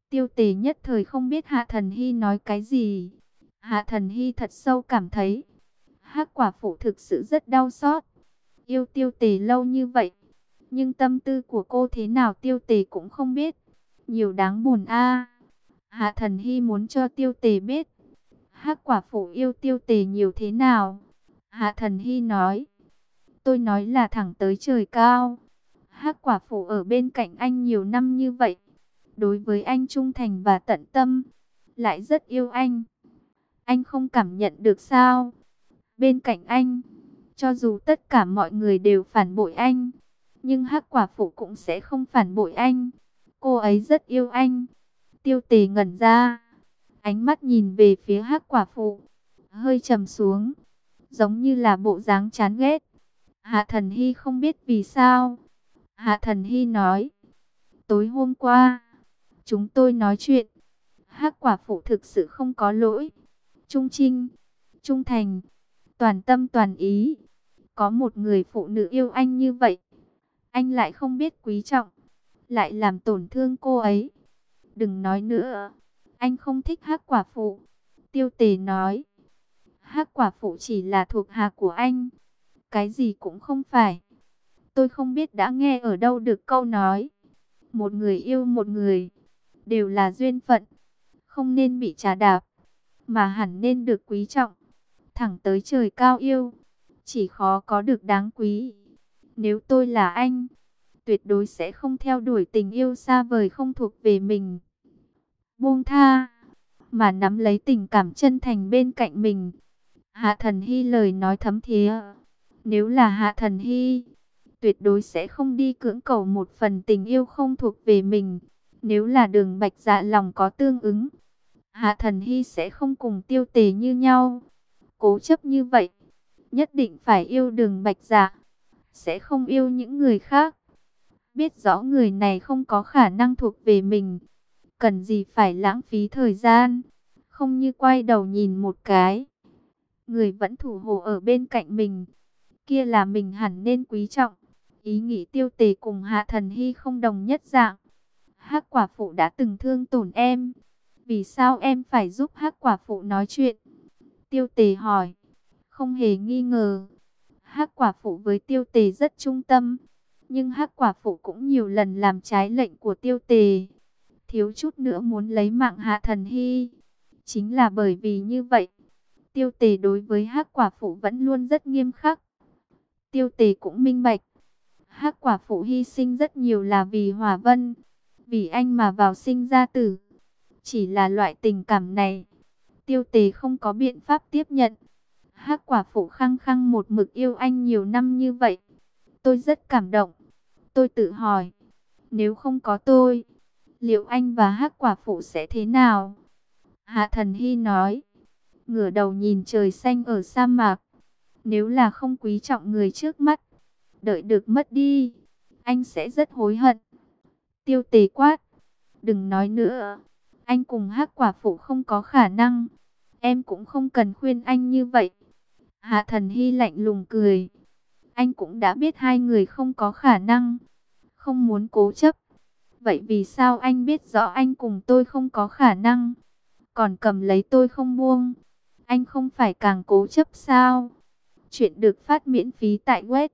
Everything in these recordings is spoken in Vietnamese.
Tiêu Tề nhất thời không biết Hạ Thần Hy nói cái gì. Hạ Thần Hy thật sâu cảm thấy Hắc quả phụ thực sự rất đau xót. Yêu Tiêu Tề lâu như vậy, nhưng tâm tư của cô thế nào Tiêu Tề cũng không biết. Nhiều đáng buồn a. Hạ Thần Hy muốn cho Tiêu Tề biết Hắc quả phụ yêu Tiêu Tề nhiều thế nào. Hạ Thần Hy nói, tôi nói là thẳng tới trời cao. Hắc quả phụ ở bên cạnh anh nhiều năm như vậy, đối với anh trung thành và tận tâm, lại rất yêu anh không cảm nhận được sao? Bên cạnh anh, cho dù tất cả mọi người đều phản bội anh, nhưng Hắc quả phụ cũng sẽ không phản bội anh. Cô ấy rất yêu anh. Tiêu Tề ngẩn ra, ánh mắt nhìn về phía Hắc quả phụ, hơi trầm xuống, giống như là bộ dáng chán ghét. Hạ Thần Hy không biết vì sao. Hạ Thần Hy nói, tối hôm qua, chúng tôi nói chuyện. Hắc quả phụ thực sự không có lỗi. Trung trinh, trung thành, toàn tâm toàn ý. Có một người phụ nữ yêu anh như vậy, anh lại không biết quý trọng, lại làm tổn thương cô ấy. Đừng nói nữa, anh không thích Hắc quả phụ. Tiêu Tề nói, Hắc quả phụ chỉ là thuộc hạ của anh, cái gì cũng không phải. Tôi không biết đã nghe ở đâu được câu nói, một người yêu một người, đều là duyên phận, không nên bị trà đạp, mà hẳn nên được quý trọng. Thẳng tới trời cao yêu, chỉ khó có được đáng quý. Nếu tôi là anh, tuyệt đối sẽ không theo đuổi tình yêu xa vời không thuộc về mình, buông tha, mà nắm lấy tình cảm chân thành bên cạnh mình. Hạ Thần Hy lời nói thấm thía. Nếu là Hạ Thần Hy, tuyệt đối sẽ không đi cưỡng cầu một phần tình yêu không thuộc về mình. Nếu là Đường Bạch Dạ lòng có tương ứng, Hạ Thần Hy sẽ không cùng Tiêu Tề như nhau, cố chấp như vậy, nhất định phải yêu Đường Bạch Dạ, sẽ không yêu những người khác. Biết rõ người này không có khả năng thuộc về mình, cần gì phải lãng phí thời gian, không như quay đầu nhìn một cái, người vẫn thủ hộ ở bên cạnh mình, kia là mình hẳn nên quý trọng. Ý nghĩ Tiêu Tề cùng Hạ Thần Hy không đồng nhất dạng. Hắc quả phụ đã từng thương tổn em, vì sao em phải giúp Hắc quả phụ nói chuyện? Tiêu Tề hỏi. Không hề nghi ngờ, Hắc quả phụ với Tiêu Tề rất trung tâm, nhưng Hắc quả phụ cũng nhiều lần làm trái lệnh của Tiêu Tề, thiếu chút nữa muốn lấy mạng Hạ Thần Hy. Chính là bởi vì như vậy, Tiêu Tề đối với Hắc quả phụ vẫn luôn rất nghiêm khắc. Tiêu Tề cũng minh bạch, Hắc quả phụ hy sinh rất nhiều là vì Hỏa Vân, vì anh mà vào sinh ra tử. Chỉ là loại tình cảm này, Tiêu Tề không có biện pháp tiếp nhận. Hắc quả phụ khăng khăng một mực yêu anh nhiều năm như vậy. Tôi rất cảm động. Tôi tự hỏi, nếu không có tôi, liệu anh và Hắc quả phụ sẽ thế nào? Hạ Thần Hy nói, ngửa đầu nhìn trời xanh ở sa mạc. Nếu là không quý trọng người trước mắt, đợi được mất đi, anh sẽ rất hối hận. Tiêu Tề quát, đừng nói nữa. Anh cùng Hắc quả phụ không có khả năng. Em cũng không cần khuyên anh như vậy. Hạ Thần Hy lạnh lùng cười. Anh cũng đã biết hai người không có khả năng, không muốn cố chấp. Vậy vì sao anh biết rõ anh cùng tôi không có khả năng, còn cầm lấy tôi không buông? Anh không phải càng cố chấp sao? Chuyện được phát miễn phí tại web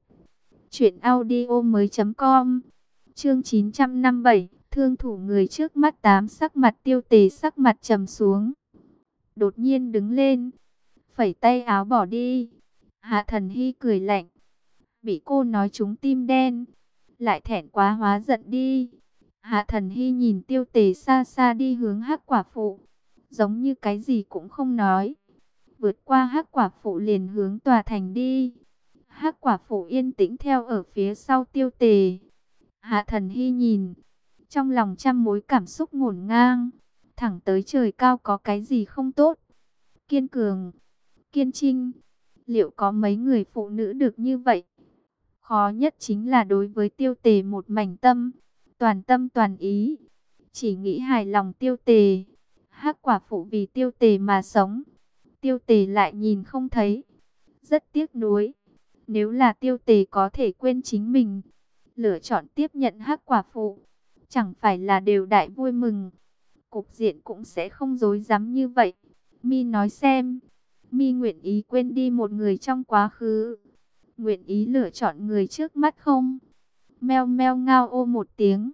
truyệnaudiomoi.com. Chương 957, thương thủ người trước mắt 8. Sắc mặt Tiêu Tề sắc mặt trầm xuống, đột nhiên đứng lên, phẩy tay áo bỏ đi. Hạ Thần Hy cười lạnh, bị cô nói trúng tim đen, lại thẹn quá hóa giận đi. Hạ Thần Hy nhìn Tiêu Tề xa xa đi hướng Hắc quả phụ, giống như cái gì cũng không nói, vượt qua Hắc quả phụ liền hướng tòa thành đi. Hắc quả phụ yên tĩnh theo ở phía sau Tiêu Tề. Hạ Thần Hy nhìn, trong lòng trăm mối cảm xúc ngổn ngang. Thẳng tới trời cao có cái gì không tốt? Kiên cường, kiên trinh, liệu có mấy người phụ nữ được như vậy? Khó nhất chính là đối với Tiêu Tề một mảnh tâm toàn ý, chỉ nghĩ hài lòng Tiêu Tề. Hắc quả phụ vì Tiêu Tề mà sống, Tiêu Tề lại nhìn không thấy, rất tiếc nuối. Nếu là Tiêu Tề có thể quên chính mình, lựa chọn tiếp nhận Hắc quả phụ, chẳng phải là đều đại vui mừng? cục diện cũng sẽ không rối rắm như vậy. Mi nói xem, Mi nguyện ý quên đi một người trong quá khứ, nguyện ý lựa chọn người trước mắt không? Meo meo ngao ô một tiếng,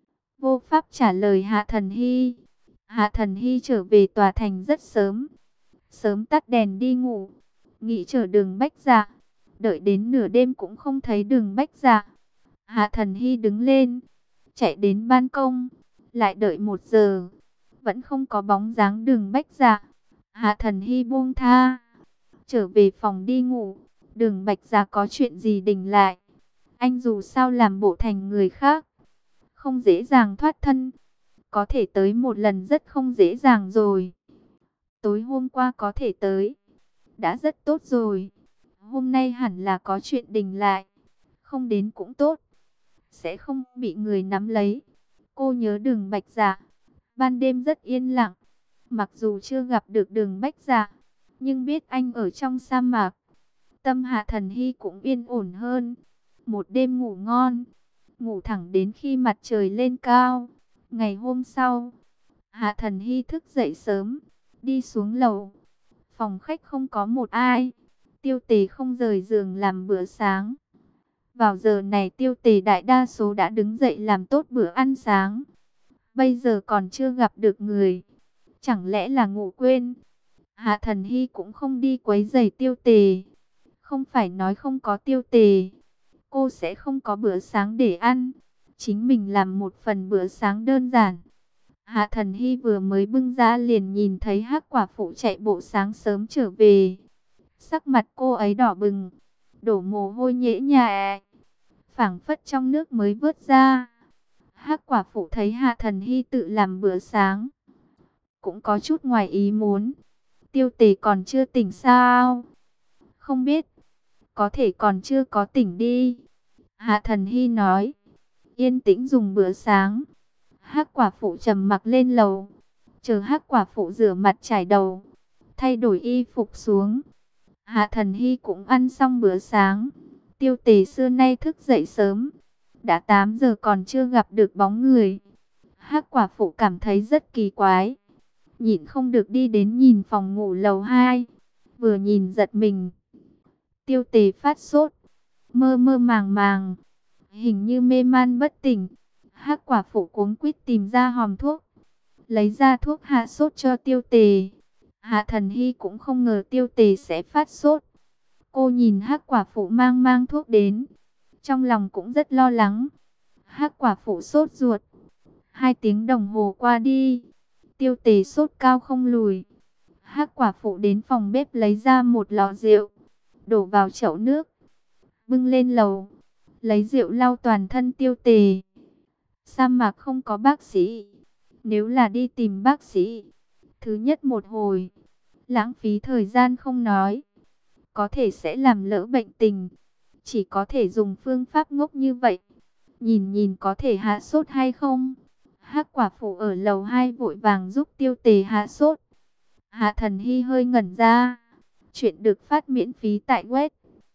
vô pháp trả lời Hạ Thần Hy. Hạ Thần Hy trở về tòa thành rất sớm, sớm tắt đèn đi ngủ, nghĩ chờ Đường Bách Dạ. Đợi đến nửa đêm cũng không thấy Đường Bách Dạ. Hạ Thần Hy đứng lên, chạy đến ban công, lại đợi 1 giờ, vẫn không có bóng dáng Đường Bách Dạ. Hạ Thần Hy buông tha, trở về phòng đi ngủ. Đường Bách Dạ có chuyện gì đình lại, anh dù sao làm bộ thành người khác, không dễ dàng thoát thân. Có thể tới một lần rất không dễ dàng rồi. Tối hôm qua có thể tới, đã rất tốt rồi. Hôm nay hẳn là có chuyện đình lại, không đến cũng tốt, sẽ không bị người nắm lấy. Cô nhớ Đường Bách Dạ. Ban đêm rất yên lặng, mặc dù chưa gặp được Đường Bách Dạ, nhưng biết anh ở trong sa mạc, tâm Hạ Thần Hy cũng yên ổn hơn. Một đêm ngủ ngon, ngủ thẳng đến khi mặt trời lên cao. Ngày hôm sau, Hạ Thần Hy thức dậy sớm, đi xuống lầu. Phòng khách không có một ai, Tiêu Tề không rời giường làm bữa sáng. Vào giờ này Tiêu Tề đại đa số đã đứng dậy làm tốt bữa ăn sáng. Bây giờ còn chưa gặp được người, chẳng lẽ là ngủ quên? Hạ Thần Hy cũng không đi quấy rầy Tiêu Tề. Không phải nói không có Tiêu Tề, cô sẽ không có bữa sáng để ăn. Chính mình làm một phần bữa sáng đơn giản. Hạ Thần Hy vừa mới bưng ra liền nhìn thấy Hắc Quả Phụ chạy bộ sáng sớm trở về. Sắc mặt cô ấy đỏ bừng, đổ mồ hôi nhễ nhại, phảng phất trong nước mới vớt ra. Hắc Quả Phụ thấy Hạ Thần Hy tự làm bữa sáng, cũng có chút ngoài ý muốn. Tiêu Tề còn chưa tỉnh sao? Không biết, có thể còn chưa có tỉnh đi. Hạ Thần Hy nói, yên tĩnh dùng bữa sáng. Hắc Quả Phụ trầm mặc lên lầu, chờ Hắc Quả Phụ rửa mặt chải đầu, thay đổi y phục xuống. Hạ Thần Hy cũng ăn xong bữa sáng. Tiêu Tề xưa nay thức dậy sớm, đã 8 giờ còn chưa gặp được bóng người. Hắc Quả Phụ cảm thấy rất kỳ quái, nhịn không được đi đến nhìn phòng ngủ lầu 2. Vừa nhìn giật mình. Tiêu Tề phát sốt, mơ mơ màng màng, hình như mê man bất tỉnh. Hắc Quả Phụ cuống quýt tìm ra hòm thuốc, lấy ra thuốc hạ sốt cho Tiêu Tề. Hạ Thần Hy cũng không ngờ Tiêu Tề sẽ phát sốt. Cô nhìn Hắc Quả Phụ mang thuốc đến, trong lòng cũng rất lo lắng. Hắc Quả Phụ sốt ruột. 2 tiếng đồng hồ qua đi, Tiêu Tề sốt cao không lùi. Hắc Quả Phụ đến phòng bếp lấy ra một lọ rượu, đổ vào chậu nước, bưng lên lầu, lấy rượu lau toàn thân Tiêu Tề. Sa mạc không có bác sĩ, nếu là đi tìm bác sĩ, thứ nhất một hồi, lãng phí thời gian không nói, có thể sẽ làm lỡ bệnh tình. Chỉ có thể dùng phương pháp ngốc như vậy, nhìn nhìn có thể hạ sốt hay không. Hắc Quả Phụ ở lầu 2 vội vàng giúp Tiêu Tề hạ sốt. Hạ Thần Hy hơi ngẩn ra. Chuyện được phát miễn phí tại web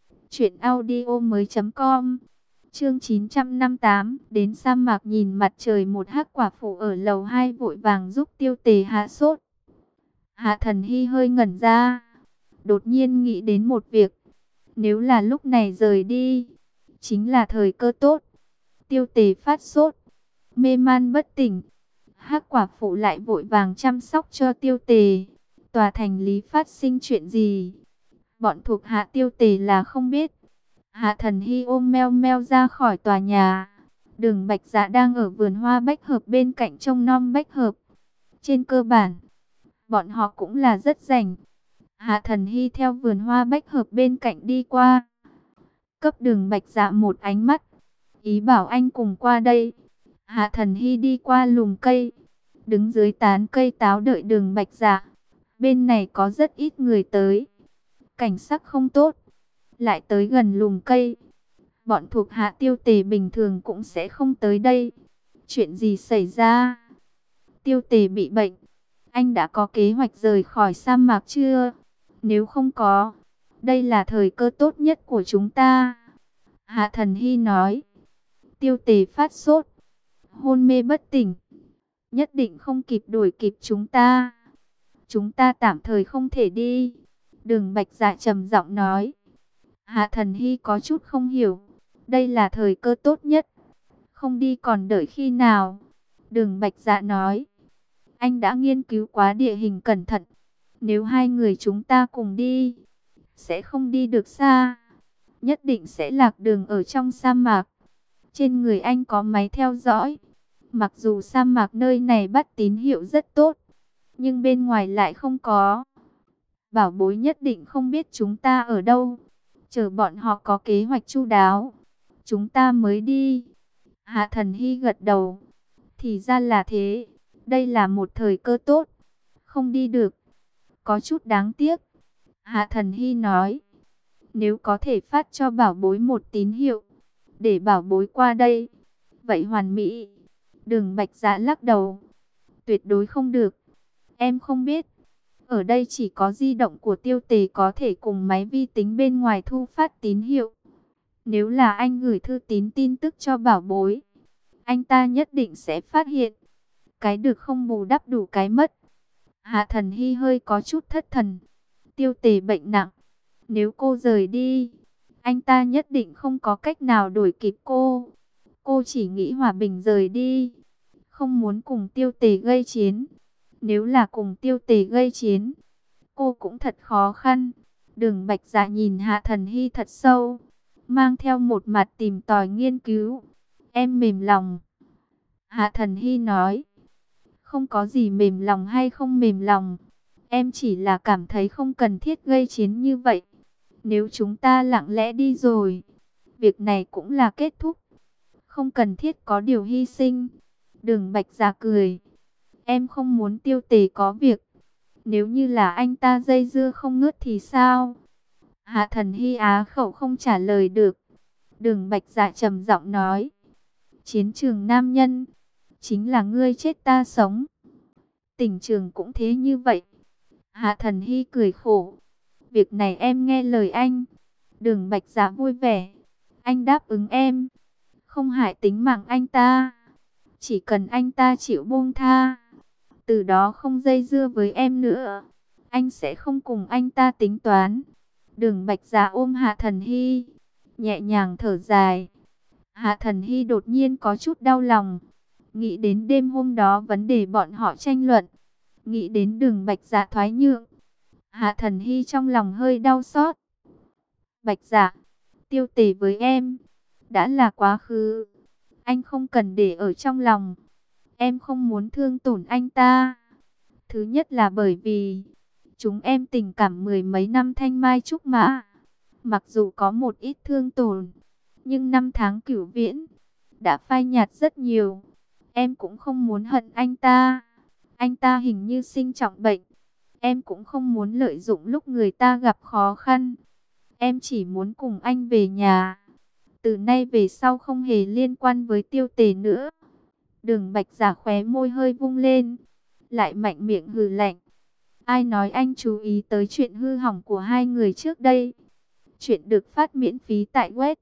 truyệnaudiomoi.com. Chương 958, đến sa mạc nhìn mặt trời. Một Hắc Quả Phụ ở lầu 2 vội vàng giúp Tiêu Tề hạ sốt. Hạ Thần Hy hơi ngẩn ra, đột nhiên nghĩ đến một việc. Nếu là lúc này rời đi, chính là thời cơ tốt. Tiêu Tề phát sốt, mê man bất tỉnh, Hắc Quả Phụ lại vội vàng chăm sóc cho Tiêu Tề. Tòa thành lý phát sinh chuyện gì, bọn thuộc hạ Tiêu Tề là không biết. Hạ Thần Hy ôm meo meo ra khỏi tòa nhà. Đường Bách Dạ đang ở vườn hoa bách hợp bên cạnh trông nom bách hợp. Trên cơ bản, bọn họ cũng là rất rảnh. Hạ Thần Hy theo vườn hoa bách hợp bên cạnh đi qua, cấp Đường Bách Dạ một ánh mắt, ý bảo anh cùng qua đây. Hạ Thần Hy đi qua lùm cây, đứng dưới tán cây táo đợi Đường Bách Dạ. Bên này có rất ít người tới, cảnh sắc không tốt. Lại tới gần lùm cây, bọn thuộc hạ Tiêu Tề bình thường cũng sẽ không tới đây. Chuyện gì xảy ra? Tiêu Tề bị bệnh, anh đã có kế hoạch rời khỏi sa mạc chưa? Nếu không có, đây là thời cơ tốt nhất của chúng ta. Hạ Thần Hy nói. Tiêu Tề phát sốt, hôn mê bất tỉnh. nhất định không kịp đuổi kịp chúng ta. Chúng ta tạm thời không thể đi. Đường Bạch Dạ trầm giọng nói. Hạ Thần Hy có chút không hiểu. Đây là thời cơ tốt nhất. Không đi còn đợi khi nào? Đường Bạch Dạ nói. Anh đã nghiên cứu quá địa hình cẩn thận. Nếu hai người chúng ta cùng đi, sẽ không đi được xa. Nhất định sẽ lạc đường ở trong sa mạc. Trên người anh có máy theo dõi. Mặc dù sa mạc nơi này bắt tín hiệu rất tốt, nhưng bên ngoài lại không có. Bảo bối nhất định không biết chúng ta ở đâu. Chờ bọn họ có kế hoạch chu đáo, chúng ta mới đi. Hạ Thần Hy gật đầu. Thì ra là thế. Đây là một thời cơ tốt. Không đi được, có chút đáng tiếc. Hạ Thần Hy nói. Nếu có thể phát cho bảo bối một tín hiệu, để bảo bối qua đây, vậy hoàn mỹ. Đường Bạch Dạ lắc đầu. Tuyệt đối không được. Em không biết. Ở đây chỉ có di động của Tiêu Tề có thể cùng máy vi tính bên ngoài thu phát tín hiệu. Nếu là anh gửi thư tín tin tức cho bảo bối, anh ta nhất định sẽ phát hiện. Cái được không bù đắp đủ cái mất. Hạ Thần Hy hơi có chút thất thần. Tiêu Tề bệnh nặng. Nếu cô rời đi, anh ta nhất định không có cách nào đuổi kịp cô. Cô chỉ nghĩ hòa bình rời đi, không muốn cùng Tiêu Tề gây chiến. Nếu là cùng Tiêu Tề gây chiến, cô cũng thật khó khăn. Đường Bạch Dạ nhìn Hạ Thần Hy thật sâu, mang theo một mặt tìm tòi nghiên cứu. Em mềm lòng. Hạ Thần Hy nói. Không có gì mềm lòng hay không mềm lòng. Em chỉ là cảm thấy không cần thiết gây chiến như vậy. Nếu chúng ta lặng lẽ đi rồi, việc này cũng là kết thúc. Không cần thiết có điều hy sinh. Đường Bạch Dạ cười. Em không muốn Tiêu Tề có việc. Nếu như là anh ta dây dưa không ngớt thì sao? Hạ Thần Hy á khẩu không trả lời được. Đường Bạch Dạ trầm giọng nói. Chiến trường nam nhân, chính là ngươi chết ta sống. Tình trường cũng thế như vậy. Hạ Thần Hy cười khổ. Việc này em nghe lời anh. Đường Bạch Dạ vui vẻ. Anh đáp ứng em, không hại tính mạng anh ta. Chỉ cần anh ta chịu buông tha, từ đó không dây dưa với em nữa, anh sẽ không cùng anh ta tính toán. Đường Bạch Dạ ôm Hạ Thần Hy, nhẹ nhàng thở dài. Hạ Thần Hy đột nhiên có chút đau lòng. Nghĩ đến đêm hôm đó vấn đề bọn họ tranh luận, nghĩ đến Đường Bạch Dạ thoái nhượng, Hạ Thần Hy trong lòng hơi đau xót. Bạch Dạ, Tiêu Tề với em đã là quá khứ, anh không cần để ở trong lòng. Em không muốn thương tổn anh ta. Thứ nhất là bởi vì chúng em tình cảm mười mấy năm thanh mai trúc mã. Mặc dù có một ít thương tổn, nhưng năm tháng cửu viễn đã phai nhạt rất nhiều. Em cũng không muốn hận anh ta. Anh ta hình như sinh trọng bệnh. Em cũng không muốn lợi dụng lúc người ta gặp khó khăn. Em chỉ muốn cùng anh về nhà. Từ nay về sau không hề liên quan với Tiêu Tề nữa. Đường Bạch Dạ khóe môi hơi vung lên, lại mạnh miệng hừ lạnh. Ai nói anh chú ý tới chuyện hư hỏng của hai người trước đây? Chuyện được phát miễn phí tại web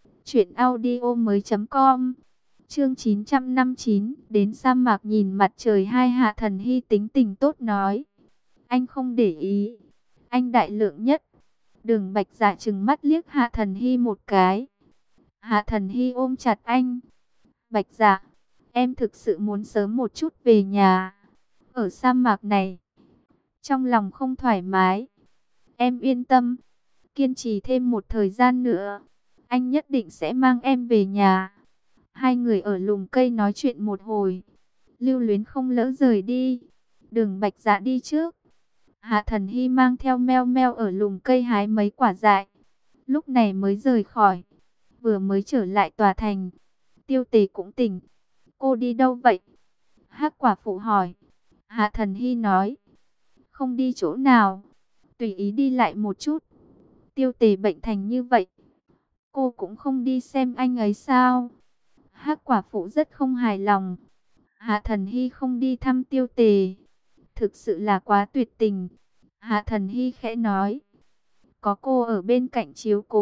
truyệnaudiomoi.com. Chương 959, đến sa mạc nhìn mặt trời hai. Hạ Thần Hy tính tình tốt nói. Anh không để ý, anh đại lượng nhất. Đường Bạch Dạ trừng mắt liếc Hạ Thần Hy một cái. Hạ Thần Hy ôm chặt anh. Bạch Dạ, em thực sự muốn sớm một chút về nhà. Ở sa mạc này, trong lòng không thoải mái. Em yên tâm, kiên trì thêm một thời gian nữa, anh nhất định sẽ mang em về nhà. Hai người ở lùm cây nói chuyện một hồi, lưu luyến không lỡ rời đi. Đường Bạch Dạ đi trước. Hạ Thần Hy mang theo Meo Meo ở lùm cây hái mấy quả dại, lúc này mới rời khỏi. Vừa mới trở lại tòa thành, Tiêu Tề cũng tỉnh. Cô đi đâu vậy? Hắc quả phụ hỏi. Hạ Thần Hy nói. Không đi chỗ nào, tùy ý đi lại một chút. Tiêu Tề bệnh thành như vậy, cô cũng không đi xem anh ấy sao? Hắc quả phụ rất không hài lòng. Hạ Thần Hy không đi thăm Tiêu Tề, thực sự là quá tuyệt tình. Hạ Thần Hy khẽ nói. Có cô ở bên cạnh chiếu cố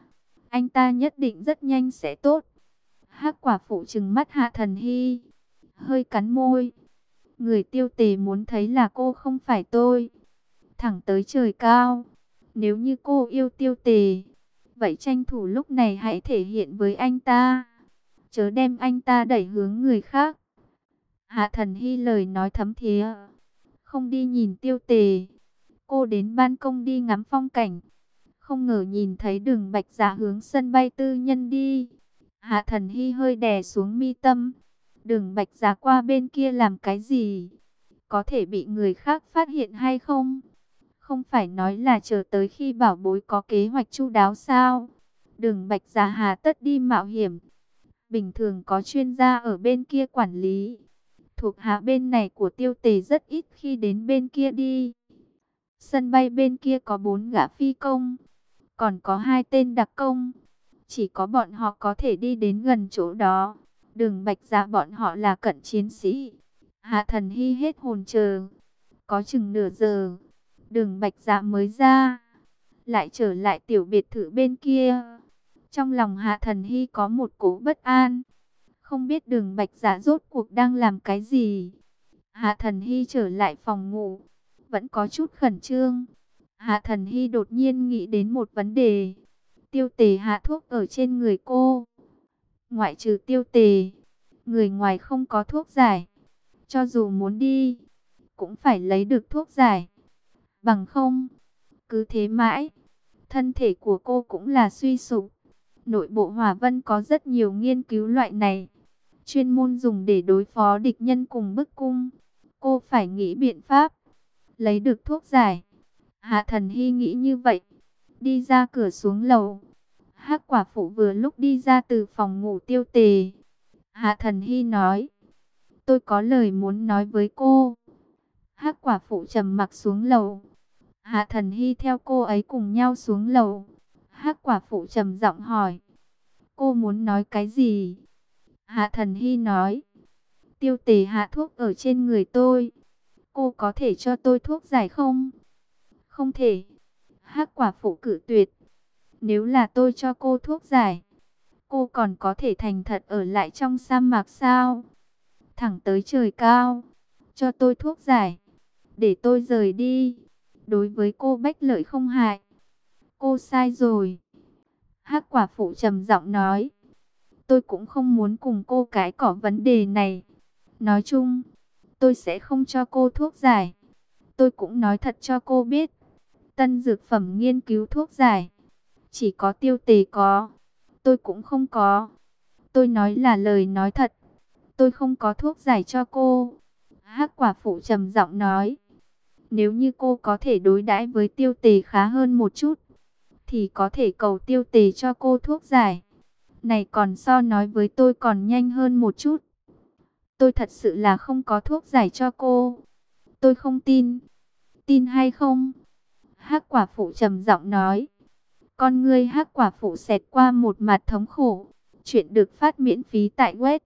anh ta nhất định rất nhanh sẽ tốt. Hắc quả phụ trừng mắt Hạ Thần Hy. hơi cắn môi. Người Tiêu Tề muốn thấy là cô không phải tôi. Thẳng tới trời cao. Nếu như cô yêu Tiêu Tề, vậy tranh thủ lúc này hãy thể hiện với anh ta. Chớ đem anh ta đẩy hướng người khác. Hạ Thần Hy lời nói thấm thía. Không đi nhìn Tiêu Tề. Cô đến ban công đi ngắm phong cảnh. Không ngờ nhìn thấy Đường Bạch Dạ hướng sân bay tư nhân đi. Hạ Thần Hy hơi đè xuống mi tâm. Đường Bạch Dạ qua bên kia làm cái gì? Có thể bị người khác phát hiện hay không? Không phải nói là chờ tới khi bảo bối có kế hoạch chu đáo sao? Đường Bạch Dạ hà tất đi mạo hiểm. Bình thường có chuyên gia ở bên kia quản lý. Thuộc hạ bên này của Tiêu Tề rất ít khi đến bên kia đi. Sân bay bên kia có 4 gã phi công, còn có 2 tên đặc công. Chỉ có bọn họ có thể đi đến gần chỗ đó. Đường Bạch Dạ bọn họ là cận chiến sĩ. Hạ Thần Hy hết hồn chờ. Có chừng nửa giờ, Đường Bạch Dạ mới ra. Lại trở lại tiểu biệt thự bên kia. Trong lòng Hạ Thần Hy có một cỗ bất an. Không biết Đường Bạch Dạ rốt cuộc đang làm cái gì. Hạ Thần Hy trở lại phòng ngủ, vẫn có chút khẩn trương. Hạ Thần Hy đột nhiên nghĩ đến một vấn đề. Tiêu Tề hạ thuốc ở trên người cô. Ngoại trừ Tiêu Tề, người ngoài không có thuốc giải. Cho dù muốn đi, cũng phải lấy được thuốc giải. Bằng không, cứ thế mãi, thân thể của cô cũng là suy sụp. Nội bộ Hỏa Vân có rất nhiều nghiên cứu loại này, chuyên môn dùng để đối phó địch nhân cùng bức cung. Cô phải nghĩ biện pháp, lấy được thuốc giải. Hạ Thần Hy nghĩ như vậy, đi ra cửa xuống lầu. Hắc Quả Phụ vừa lúc đi ra từ phòng ngủ Tiêu Tề. Hạ Thần Hy nói, tôi có lời muốn nói với cô. Hắc Quả Phụ trầm mặc xuống lầu. Hạ Thần Hy theo cô ấy cùng nhau xuống lầu. Hắc Quả Phụ trầm giọng hỏi, cô muốn nói cái gì? Hạ Thần Hy nói, Tiêu Tề hạ thuốc ở trên người tôi. Cô có thể cho tôi thuốc giải không? Không thể. Hắc Quả Phụ cự tuyệt. Nếu là tôi cho cô thuốc giải, cô còn có thể thành thật ở lại trong sa mạc sao? Thẳng tới trời cao, cho tôi thuốc giải, để tôi rời đi. Đối với cô Bách Lợi không hại. Cô sai rồi. Hắc Quả Phụ trầm giọng nói, tôi cũng không muốn cùng cô cãi cọ vấn đề này. Nói chung, tôi sẽ không cho cô thuốc giải. Tôi cũng nói thật cho cô biết, tân dược phẩm nghiên cứu thuốc giải, chỉ có Tiêu Tề có, tôi cũng không có. Tôi nói là lời nói thật, tôi không có thuốc giải cho cô. Hắc Quả Phụ trầm giọng nói, nếu như cô có thể đối đãi với Tiêu Tề khá hơn một chút, thì có thể cầu Tiêu Tề cho cô thuốc giải. Này còn so nói với tôi còn nhanh hơn một chút. Tôi thật sự là không có thuốc giải cho cô. Tôi không tin. Tin hay không? Hắc Quả Phụ trầm giọng nói. Con ngươi Hắc Quả Phụ xẹt qua một mặt thống khổ. Chuyện được phát miễn phí tại web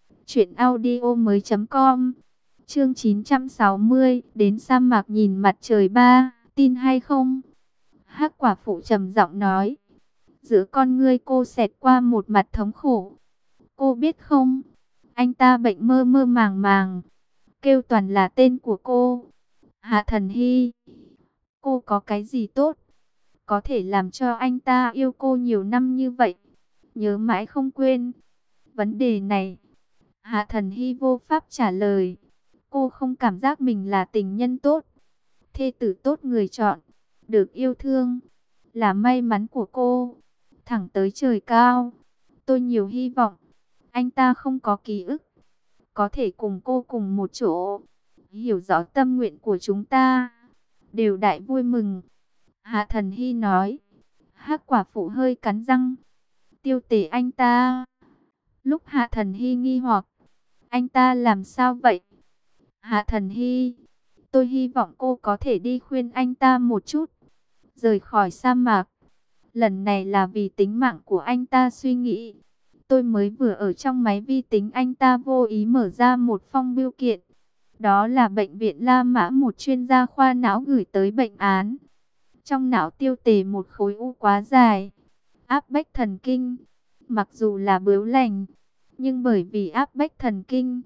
truyệnaudiomoi.com. Chương 960, đến sa mạc nhìn mặt trời ba, tin hay không? Hắc Quả Phụ trầm giọng nói. Giữa con ngươi cô xẹt qua một mặt thống khổ. Cô biết không, anh ta bệnh mơ mơ màng màng, kêu toàn là tên của cô. Hạ Thần Hy, cô có cái gì tốt, có thể làm cho anh ta yêu cô nhiều năm như vậy, nhớ mãi không quên? Vấn đề này, Hạ Thần Hy vô pháp trả lời. Cô không cảm giác mình là tình nhân tốt, thê tử tốt người chọn, được yêu thương, là may mắn của cô. Thẳng tới trời cao, tôi nhiều hy vọng anh ta không có ký ức, có thể cùng cô cùng một chỗ, hiểu rõ tâm nguyện của chúng ta, đều đại vui mừng. Hạ Thần Hy nói. Hắc Quả Phụ hơi cắn răng. Tiêu Tề anh ta? Lúc Hạ Thần Hy nghi hoặc, anh ta làm sao vậy? Hạ Thần Hy, tôi hy vọng cô có thể đi khuyên anh ta một chút, rời khỏi sa mạc. Lần này là vì tính mạng của anh ta suy nghĩ. Tôi mới vừa ở trong máy vi tính anh ta vô ý mở ra một phong bưu kiện. Đó là bệnh viện La Mã một chuyên gia khoa não gửi tới bệnh án. Trong não Tiêu Tề một khối u quá dài, áp bách thần kinh. Mặc dù là bướu lành, nhưng bởi vì áp bách thần kinh,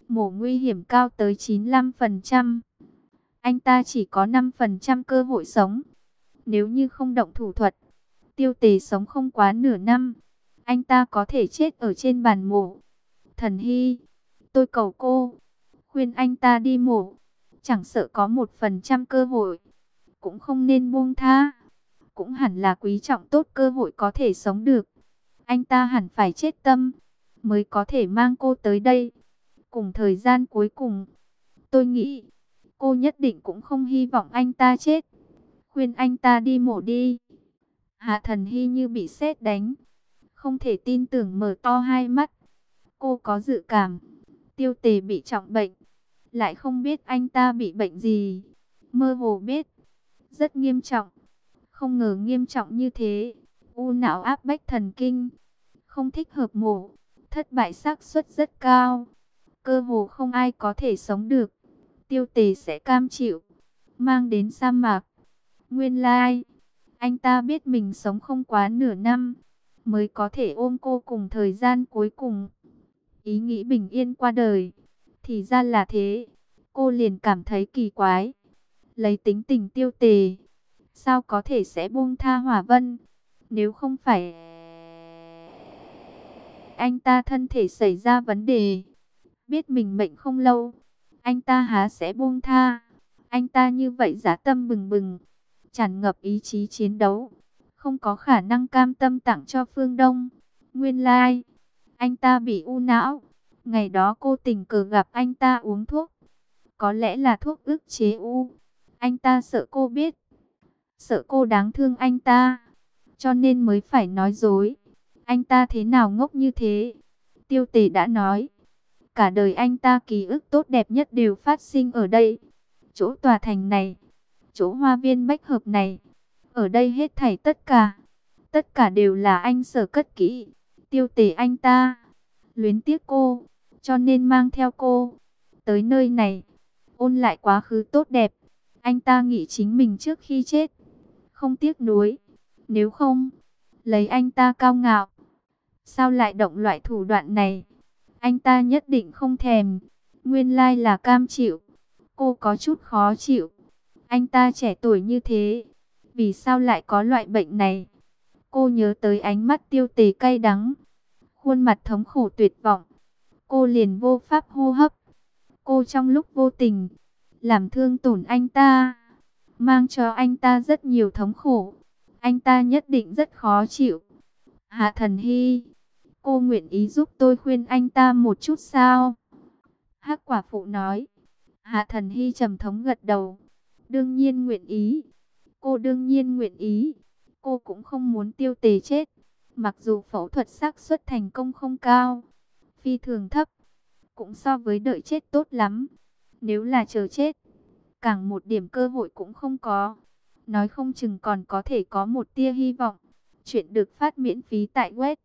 Mổ nguy hiểm cao tới 95%. Anh ta chỉ có 5% cơ hội sống. Nếu như không động thủ thuật, Tiêu Tề sống không quá nửa năm. Anh ta có thể chết ở trên bàn mổ. Thần Hy, tôi cầu cô, khuyên anh ta đi mổ. Chẳng sợ có 1% cơ hội, cũng không nên buông tha. Cũng hẳn là quý trọng tốt cơ hội có thể sống được. Anh ta hẳn phải chết tâm, mới có thể mang cô tới đây. Cùng thời gian cuối cùng, tôi nghĩ, cô nhất định cũng không hy vọng anh ta chết. Khuyên anh ta đi mổ đi. Hạ Thần Hy như bị sét đánh, không thể tin tưởng mở to hai mắt. Cô có dự cảm, Tiêu Tề bị trọng bệnh, lại không biết anh ta bị bệnh gì. Mơ hồ biết, rất nghiêm trọng. Không ngờ nghiêm trọng như thế. U não áp bách thần kinh, không thích hợp mổ, thất bại xác suất rất cao. Cơ hồ không ai có thể sống được. Tiêu Tề sẽ cam chịu, mang đến sa mạc. Nguyên lai, anh ta biết mình sống không quá nửa năm, mới có thể ôm cô cùng thời gian cuối cùng. Ý nghĩ bình yên qua đời. Thì ra là thế. Cô liền cảm thấy kỳ quái. Lấy tính tình Tiêu Tề, sao có thể sẽ buông tha Hỏa Vân? Nếu không phải anh ta thân thể xảy ra vấn đề, biết mình mệnh không lâu, anh ta há sẽ buông tha. Anh ta như vậy dã tâm bừng bừng, tràn ngập ý chí chiến đấu, không có khả năng cam tâm tặng cho Phương Đông. Nguyên lai, anh ta bị u não. Ngày đó cô tình cờ gặp anh ta uống thuốc, có lẽ là thuốc ức chế u. Anh ta sợ cô biết, sợ cô đáng thương anh ta, cho nên mới phải nói dối. Anh ta thế nào ngốc như thế? Tiêu Tề đã nói, cả đời anh ta ký ức tốt đẹp nhất đều phát sinh ở đây. Chỗ tòa thành này, chỗ hoa viên bách hợp này, ở đây hết thảy tất cả đều là anh Sở cất kỹ. Tiêu Tề anh ta luyến tiếc cô, cho nên mang theo cô tới nơi này, ôn lại quá khứ tốt đẹp. Anh ta nghĩ chính mình trước khi chết không tiếc nuối, nếu không lấy anh ta cao ngạo, sao lại động loại thủ đoạn này? Anh ta nhất định không thèm. Nguyên lai là cam chịu. Cô có chút khó chịu. Anh ta trẻ tuổi như thế, vì sao lại có loại bệnh này? Cô nhớ tới ánh mắt Tiêu Tề cay đắng, khuôn mặt thống khổ tuyệt vọng. Cô liền vô pháp hô hấp. Cô trong lúc vô tình làm thương tổn anh ta, mang cho anh ta rất nhiều thống khổ. Anh ta nhất định rất khó chịu. Hạ Thần Hy, cô nguyện ý giúp tôi khuyên anh ta một chút sao? Hắc quả phụ nói. Hạ Thần Hy trầm thống gật đầu. Đương nhiên nguyện ý. Cô đương nhiên nguyện ý. Cô cũng không muốn Tiêu Tề chết. Mặc dù phẫu thuật xác suất thành công không cao, phi thường thấp, cũng so với đợi chết tốt lắm. Nếu là chờ chết, càng một điểm cơ hội cũng không có. Nói không chừng còn có thể có một tia hy vọng. Chuyện được phát miễn phí tại web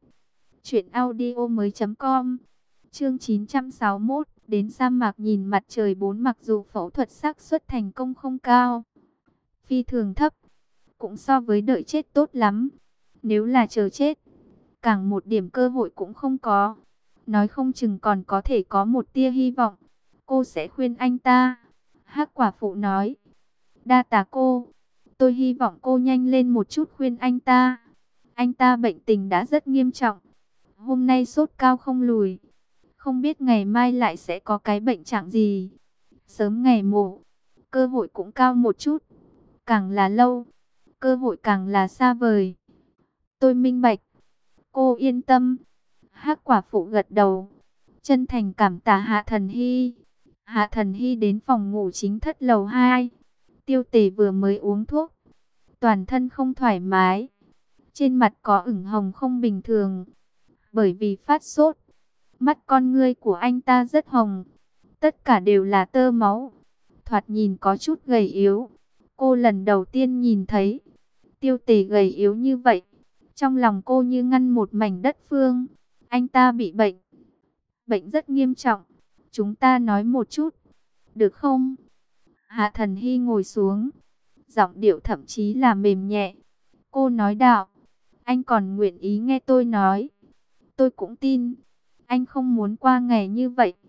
truyệnaudiomoi.com. Chương 961, đến sa mạc nhìn mặt trời 4. Mặc dù phẫu thuật xác suất thành công không cao, phi thường thấp, cũng so với đợi chết tốt lắm. Nếu là chờ chết, càng một điểm cơ hội cũng không có. Nói không chừng còn có thể có một tia hy vọng. Cô sẽ khuyên anh ta. Hắc quả phụ nói. Đa tạ cô. Tôi hy vọng cô nhanh lên một chút khuyên anh ta. Anh ta bệnh tình đã rất nghiêm trọng. Hôm nay sốt cao không lùi. Không biết ngày mai lại sẽ có cái bệnh trạng gì. Sớm ngày mổ, cơ hội cũng cao một chút. Càng là lâu, cơ hội càng là xa vời. Tôi minh bạch. Cô yên tâm. Hắc quả phụ gật đầu, chân thành cảm tạ Hạ Thần Hy. Hạ Thần Hy đến phòng ngủ chính thất lầu 2. Tiêu Tề vừa mới uống thuốc, toàn thân không thoải mái, trên mặt có ửng hồng không bình thường, bởi vì phát sốt. Mắt con ngươi của anh ta rất hồng, tất cả đều là tơ máu, thoạt nhìn có chút gầy yếu. Cô lần đầu tiên nhìn thấy Tiêu Tề gầy yếu như vậy, trong lòng cô như ngăn một mảnh đất phương. Anh ta bị bệnh, bệnh rất nghiêm trọng. Chúng ta nói một chút, được không? Hạ Thần Hy ngồi xuống, giọng điệu thậm chí là mềm nhẹ. Cô nói đạo, anh còn nguyện ý nghe tôi nói. Tôi cũng tin, anh không muốn qua ngày như vậy.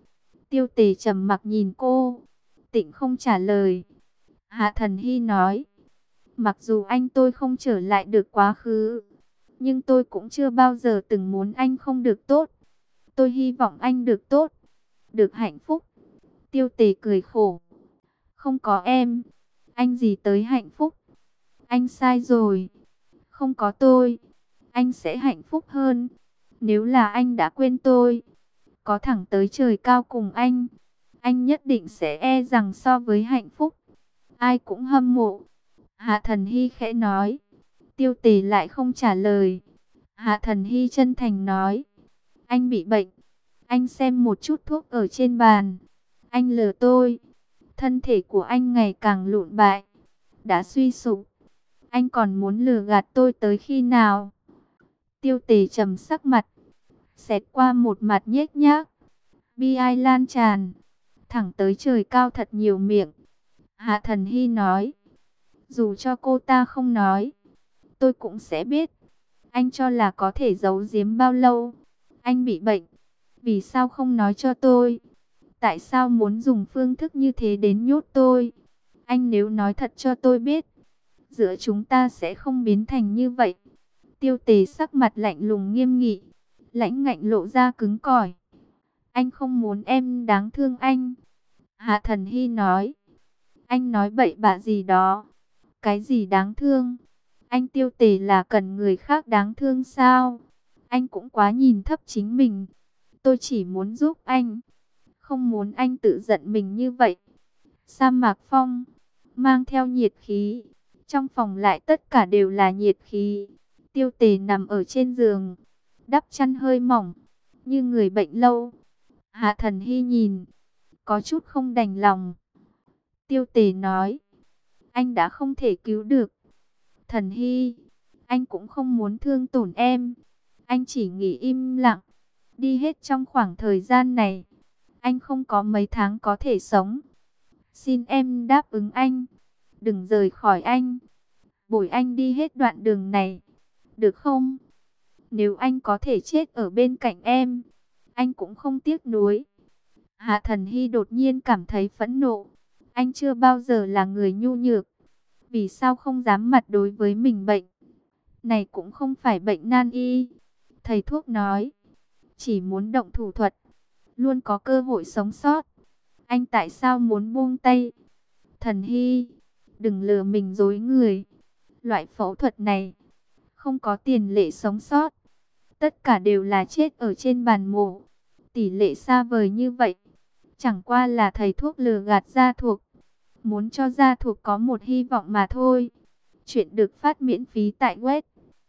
Tiêu Tề trầm mặc nhìn cô, Tịnh không trả lời. Hạ Thần Hy nói, mặc dù anh tôi không trở lại được quá khứ, nhưng tôi cũng chưa bao giờ từng muốn anh không được tốt. Tôi hy vọng anh được tốt, được hạnh phúc. Tiêu Tề cười khổ, không có em, anh gì tới hạnh phúc. Anh sai rồi, không có tôi, anh sẽ hạnh phúc hơn. Nếu là anh đã quên tôi, có thẳng tới trời cao cùng anh nhất định sẽ e rằng so với hạnh phúc, ai cũng hâm mộ. Hạ Thần Hy khẽ nói. Tiêu Tề lại không trả lời. Hạ Thần Hy chân thành nói, anh bị bệnh. Anh xem một chút thuốc ở trên bàn. Anh lừa tôi. Thân thể của anh ngày càng lụn bại, đã suy sụp. Anh còn muốn lừa gạt tôi tới khi nào? Tiêu Tề trầm sắc mặt, xẹt qua một mặt nhếch nhác, bi ai lan tràn, thẳng tới trời cao thật nhiều miệng. Hạ Thần Hy nói, dù cho cô ta không nói, tôi cũng sẽ biết. Anh cho là có thể giấu giếm bao lâu? Anh bị bệnh, vì sao không nói cho tôi? Tại sao muốn dùng phương thức như thế đến nhốt tôi? Anh nếu nói thật cho tôi biết, giữa chúng ta sẽ không biến thành như vậy. Tiêu Tề sắc mặt lạnh lùng nghiêm nghị, lãnh ngạnh lộ ra cứng cỏi. Anh không muốn em đáng thương anh. Hạ Thần Hy nói. Anh nói bậy bạ gì đó? Cái gì đáng thương? Anh Tiêu Tề là cần người khác đáng thương sao? Anh cũng quá nhìn thấp chính mình. Tôi chỉ muốn giúp anh, không muốn anh tự giận mình như vậy. Sa mạc phong, mang theo nhiệt khí. Trong phòng lại tất cả đều là nhiệt khí. Tiêu Tề nằm ở trên giường, đắp chăn hơi mỏng, như người bệnh lâu. Hạ Thần Hy nhìn, có chút không đành lòng. Tiêu Tề nói, anh đã không thể cứu được Thần Hy, anh cũng không muốn thương tổn em. Anh chỉ nghĩ im lặng, đi hết trong khoảng thời gian này. Anh không có mấy tháng có thể sống. Xin em đáp ứng anh, đừng rời khỏi anh. Bồi anh đi hết đoạn đường này, được không? Nếu anh có thể chết ở bên cạnh em, anh cũng không tiếc nuối. Hạ Thần Hy đột nhiên cảm thấy phẫn nộ. Anh chưa bao giờ là người nhu nhược. Vì sao không dám mặt đối với mình bệnh? Này cũng không phải bệnh nan y. Thầy thuốc nói, chỉ muốn động thủ thuật, luôn có cơ hội sống sót. Anh tại sao muốn buông tay? Thần Hy, đừng lừa mình dối người. Loại phẫu thuật này, không có tiền lệ sống sót. Tất cả đều là chết ở trên bàn mổ. Tỷ lệ xa vời như vậy, chẳng qua là thầy thuốc lừa gạt gia thuộc, muốn cho gia thuộc có một hy vọng mà thôi. Chuyện được phát miễn phí tại web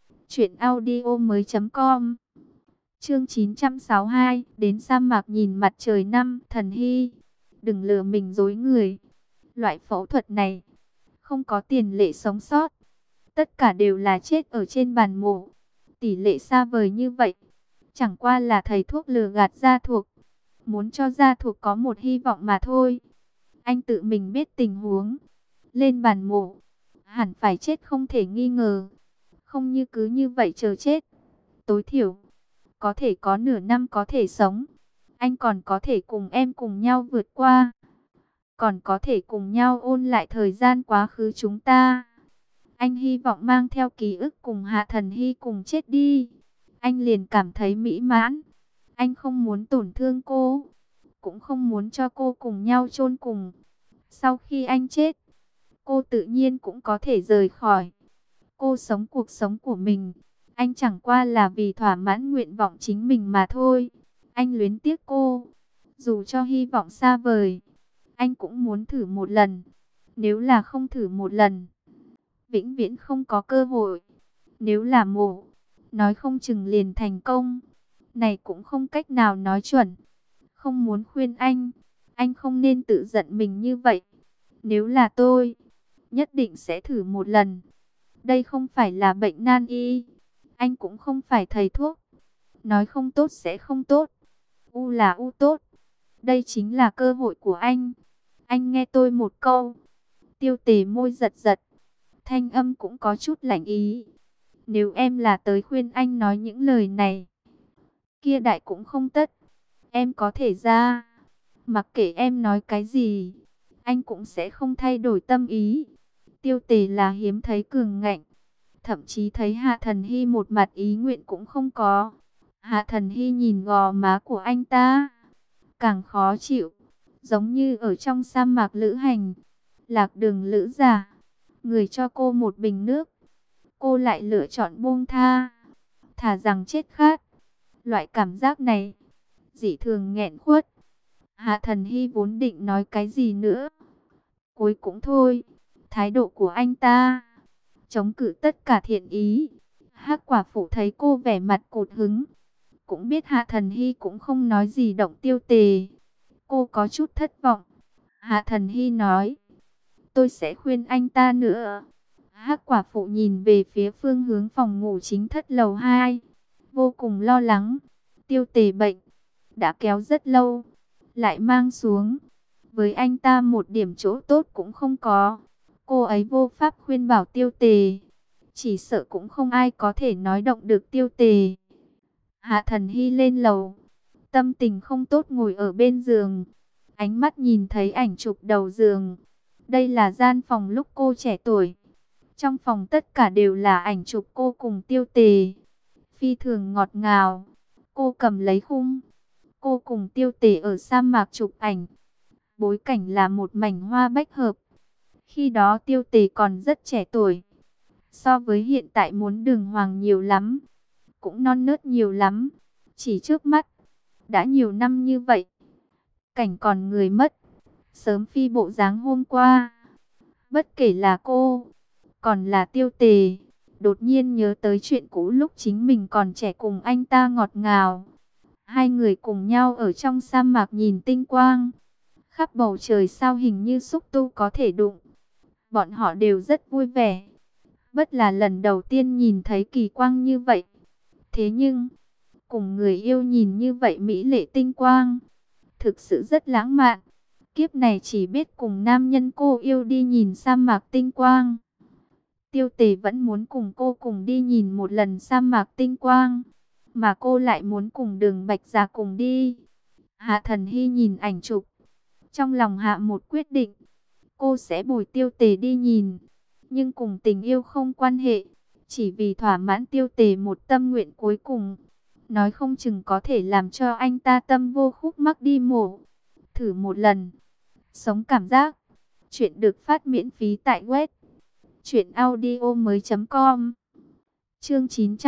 truyệnaudiomoi.com. Chương 962, đến sa mạc nhìn mặt trời năm. Thần Hy, đừng lừa mình dối người. Loại phẫu thuật này, không có tiền lệ sống sót. Tất cả đều là chết ở trên bàn mổ. Tỷ lệ xa vời như vậy, chẳng qua là thầy thuốc lừa gạt gia thuộc, muốn cho gia thuộc có một hy vọng mà thôi. Anh tự mình biết tình huống, lên bàn mổ, hẳn phải chết không thể nghi ngờ. Không như cứ như vậy chờ chết. Tối thiểu, có thể có nửa năm có thể sống. Anh còn có thể cùng em cùng nhau vượt qua. Còn có thể cùng nhau ôn lại thời gian quá khứ chúng ta. Anh hy vọng mang theo ký ức cùng Hạ Thần Hy cùng chết đi. Anh liền cảm thấy mỹ mãn. Anh không muốn tổn thương cô, cũng không muốn cho cô cùng nhau chôn cùng. Sau khi anh chết, cô tự nhiên cũng có thể rời khỏi. Cô sống cuộc sống của mình. Anh chẳng qua là vì thỏa mãn nguyện vọng chính mình mà thôi. Anh luyến tiếc cô. Dù cho hy vọng xa vời, anh cũng muốn thử một lần. Nếu là không thử một lần, vĩnh viễn không có cơ hội. Nếu là mổ, nói không chừng liền thành công. Này cũng không cách nào nói chuẩn. Không muốn khuyên anh không nên tự giận mình như vậy. Nếu là tôi, nhất định sẽ thử một lần. Đây không phải là bệnh nan y. Anh cũng không phải thầy thuốc. Nói không tốt sẽ không tốt. U là u tốt. Đây chính là cơ hội của anh. Anh nghe tôi một câu. Tiêu Tề môi giật giật, thanh âm cũng có chút lạnh ý. Nếu em là tới khuyên anh nói những lời này, kia đại cũng không tất. Em có thể ra, Mặc kệ em nói cái gì, anh cũng sẽ không thay đổi tâm ý. Tiêu Tề là hiếm thấy cường ngạnh, thậm chí thấy Hạ Thần Hy một mặt ý nguyện cũng không có. Hạ Thần Hy nhìn gò má của anh ta, càng khó chịu, giống như ở trong sa mạc lữ hành, lạc đường lữ giả. Người cho cô một bình nước, cô lại lựa chọn buông tha, thà rằng chết khát. Loại cảm giác này, dị thường nghẹn khuất. Hạ Thần Hy vốn định nói cái gì nữa, cuối cũng thôi. Thái độ của anh ta chống cự tất cả thiện ý. Hắc quả phụ thấy cô vẻ mặt cụt hứng, cũng biết Hạ Thần Hy cũng không nói gì động Tiêu Tề. Cô có chút thất vọng. Hạ Thần Hy nói, tôi sẽ khuyên anh ta nữa. Hắc quả phụ nhìn về phía phương hướng phòng ngủ chính thất lầu 2, vô cùng lo lắng. Tiêu Tề bệnh đã kéo rất lâu, lại mang xuống, với anh ta một điểm chỗ tốt cũng không có. Cô ấy vô pháp khuyên bảo Tiêu Tề, chỉ sợ cũng không ai có thể nói động được Tiêu Tề. Hạ Thần Hy lên lầu, tâm tình không tốt ngồi ở bên giường, ánh mắt nhìn thấy ảnh chụp đầu giường. Đây là gian phòng lúc cô trẻ tuổi. Trong phòng tất cả đều là ảnh chụp cô cùng Tiêu Tề, phi thường ngọt ngào. Cô cầm lấy khung, cô cùng Tiêu Tề ở sa mạc chụp ảnh. Bối cảnh là một mảnh hoa bách hợp. Khi đó Tiêu Tề còn rất trẻ tuổi, so với hiện tại muốn đường hoàng nhiều lắm, cũng non nớt nhiều lắm. Chỉ trước mắt, đã nhiều năm như vậy, cảnh còn người mất, sớm phi bộ dáng hôm qua. Bất kể là cô, còn là Tiêu Tề, đột nhiên nhớ tới chuyện cũ lúc chính mình còn trẻ cùng anh ta ngọt ngào. Hai người cùng nhau ở trong sa mạc nhìn tinh quang, khắp bầu trời sao hình như xúc tu có thể đụng. Bọn họ đều rất vui vẻ, bất là lần đầu tiên nhìn thấy kỳ quang như vậy. Thế nhưng, cùng người yêu nhìn như vậy mỹ lệ tinh quang, thực sự rất lãng mạn. Kiếp này chỉ biết cùng nam nhân cô yêu đi nhìn sa mạc tinh quang. Tiêu Tề vẫn muốn cùng cô cùng đi nhìn một lần sa mạc tinh quang, mà cô lại muốn cùng Đường Bạch Dạ cùng đi. Hạ Thần Hy nhìn ảnh chụp, trong lòng hạ một quyết định, cô sẽ bồi Tiêu Tề đi nhìn, nhưng cùng tình yêu không quan hệ, chỉ vì thỏa mãn Tiêu Tề một tâm nguyện cuối cùng, nói không chừng có thể làm cho anh ta tâm vô khúc mắc đi mổ. Thử một lần, sống cảm giác. Chuyện được phát miễn phí tại web truyệnaudiomoi.com. Chương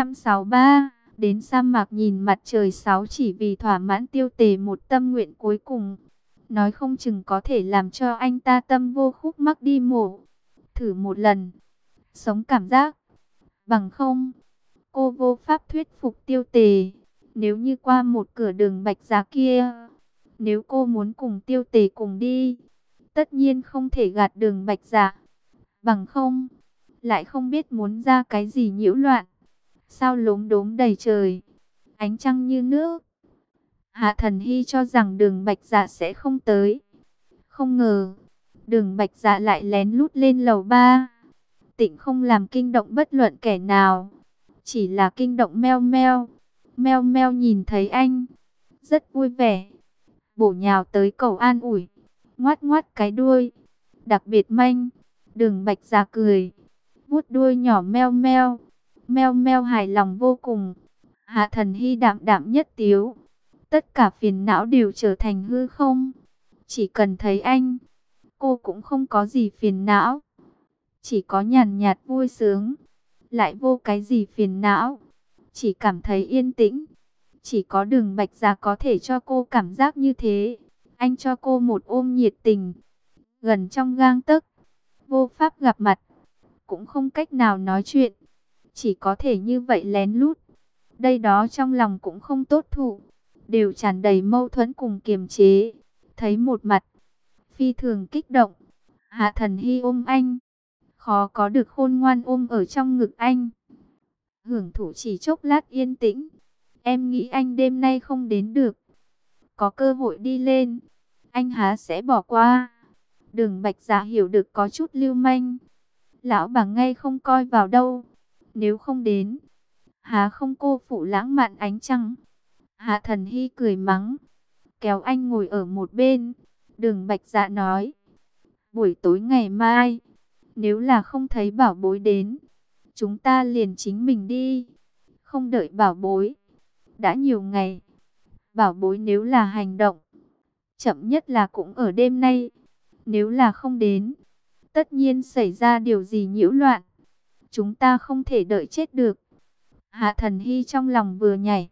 963, đến sa mạc nhìn mặt trời 6 chỉ vì thỏa mãn Tiêu Tề một tâm nguyện cuối cùng, nói không chừng có thể làm cho anh ta tâm vô khúc mắc đi mổ. Thử một lần, sống cảm giác. Bằng không, cô vô pháp thuyết phục Tiêu Tề. Nếu như qua một cửa Đường Bạch Dạ kia, nếu cô muốn cùng Tiêu Tề cùng đi, tất nhiên không thể gạt Đường Bạch Dạ. Bằng không, lại không biết muốn ra cái gì nhiễu loạn. Sao lốm đốm đầy trời, ánh trăng như nước. Hạ Thần Hy cho rằng Đường Bạch Dạ sẽ không tới. Không ngờ, Đường Bạch Dạ lại lén lút lên lầu 3. Tịnh không làm kinh động bất luận kẻ nào, chỉ là kinh động Meo Meo. Meo Meo nhìn thấy anh, rất vui vẻ, bổ nhào tới cầu an ủi, ngoát ngoát cái đuôi, đặc biệt manh. Đường Bạch Dạ cười, vuốt đuôi nhỏ Meo Meo. Meo Meo hài lòng vô cùng. Hạ Thần Hy đạm đạm nhất tiếu, tất cả phiền não đều trở thành hư không. Chỉ cần thấy anh, cô cũng không có gì phiền não, chỉ có nhàn nhạt vui sướng, lại vô cái gì phiền não, chỉ cảm thấy yên tĩnh. Chỉ có Đường Bạch Dạ có thể cho cô cảm giác như thế. Anh cho cô một ôm nhiệt tình, gần trong gang tấc, vô pháp gặp mặt, cũng không cách nào nói chuyện, chỉ có thể như vậy lén lút. Đây đó trong lòng cũng không tốt thụ, đều tràn đầy mâu thuẫn cùng kiềm chế. Thấy một mặt, phi thường kích động. Hạ Thần Hy ôm anh, khó có được khôn ngoan ôm ở trong ngực anh, hưởng thụ chỉ chốc lát yên tĩnh. Em nghĩ anh đêm nay không đến được, có cơ hội đi lên, anh há sẽ bỏ qua. Đường Bạch Dạ hiểu được có chút lưu manh, lão bà ngay không coi vào đâu. Nếu không đến, há không cô phụ lãng mạn ánh trăng. Hạ Thần Hy cười mắng, kéo anh ngồi ở một bên. Đường Bạch Dạ nói, buổi tối ngày mai, nếu là không thấy bảo bối đến, chúng ta liền chính mình đi, không đợi bảo bối. Đã nhiều ngày, bảo bối nếu là hành động, chậm nhất là cũng ở đêm nay. Nếu là không đến, tất nhiên xảy ra điều gì nhiễu loạn. Chúng ta không thể đợi chết được. Hạ Thần Hy trong lòng vừa nhảy.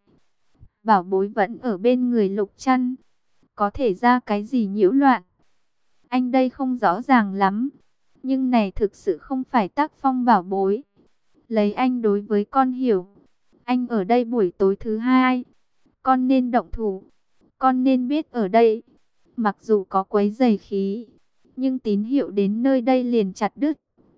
Bảo bối vẫn ở bên người Lục Trăn. Có thể ra cái gì nhiễu loạn? Anh đây không rõ ràng lắm. Nhưng này thực sự không phải tác phong bảo bối. Lấy anh đối với con hiểu. Anh ở đây buổi tối thứ hai. Con nên động thủ. Con nên biết ở đây. Mặc dù có quấy rầy khí, nhưng tín hiệu đến nơi đây liền chặt đứt.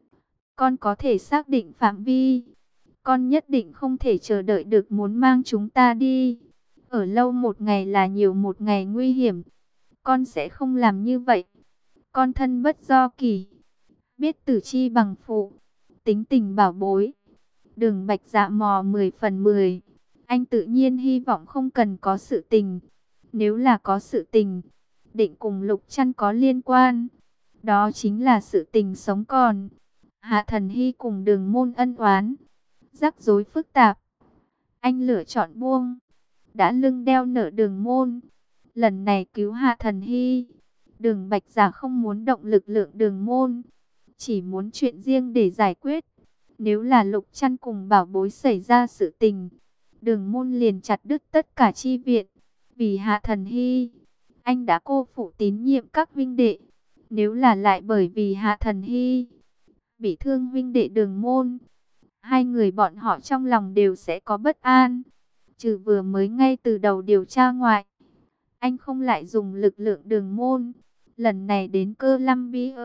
Con có thể xác định phạm vi. Con nhất định không thể chờ đợi được muốn mang chúng ta đi. Ở lâu một ngày là nhiều một ngày nguy hiểm. Con sẽ không làm như vậy. Con thân bất do kỳ. Biết tử chi bằng phụ. Tính tình bảo bối. Đường Bạch Dạ mò 10 phần 10. Anh tự nhiên hy vọng không cần có sự tình. Nếu là có sự tình, định cùng Lục Trăn có liên quan. Đó chính là sự tình sống còn. Hạ Thần Hy cùng Đường Môn ân oán, rắc rối phức tạp. Anh lựa chọn buông. Đã lưng đeo nợ Đường Môn. Lần này cứu Hạ Thần Hy. Đường Bạch Dạ không muốn động lực lượng Đường Môn. Chỉ muốn chuyện riêng để giải quyết. Nếu là Lục Trăn cùng bảo bối xảy ra sự tình, Đường Môn liền chặt đứt tất cả chi viện. Vì Hạ Thần Hy, anh đã cô phụ tín nhiệm các huynh đệ. Nếu là lại bởi vì Hạ Thần Hy bị thương huynh đệ Đường Môn, hai người bọn họ trong lòng đều sẽ có bất an. Trừ vừa mới ngay từ đầu điều tra ngoại, anh không lại dùng lực lượng Đường Môn. Lần này đến Columbia,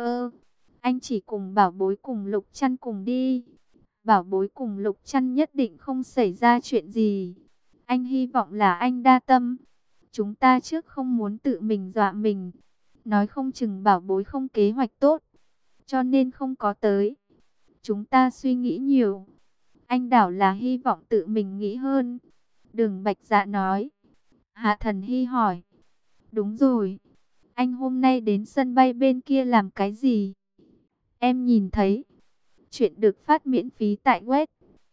anh chỉ cùng bảo bối cùng Lục Trăn cùng đi. Bảo bối cùng Lục Trăn nhất định không xảy ra chuyện gì. Anh hy vọng là anh đa tâm. Chúng ta trước không muốn tự mình dọa mình. Nói không chừng bảo bối không kế hoạch tốt, cho nên không có tới. Chúng ta suy nghĩ nhiều. Anh đảo là hy vọng tự mình nghĩ hơn. Đường Bạch Dạ nói. Hạ Thần Hy hỏi. Đúng rồi. Anh hôm nay đến sân bay bên kia làm cái gì? Em nhìn thấy. Chuyện được phát miễn phí tại web